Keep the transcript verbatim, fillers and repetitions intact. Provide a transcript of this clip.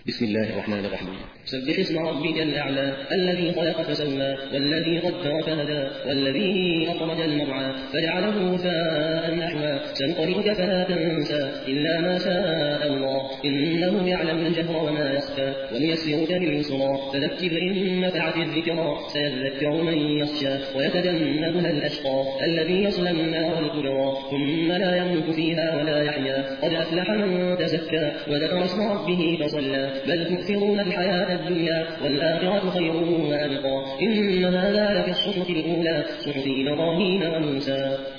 بسم الله الرحمن الرحيم. سبح اسم ربك الأعلى الذي خلق فسوى والذي قدر فهدى والذي أخرج المرعى فجعله غثاء نحوا سنقرئك فلا تنسى إلا ما شاء الله إنه يعلم الجهر وما يخفى وليسرك باليسرى فذكر إن نفعت الذكرى سيذكر من يخشى ويتجنبها الأشقى الذي يصلى النار الكبرى ثم لا يموت فيها ولا يحيا قد أفلح من تزكى وذكر اسم ربه فصلى بل تؤثرون الحياة الدنيا والآخرة خير وأبقى إن هذا لفي الصحف الأولى صحف إبراهيم وموسى.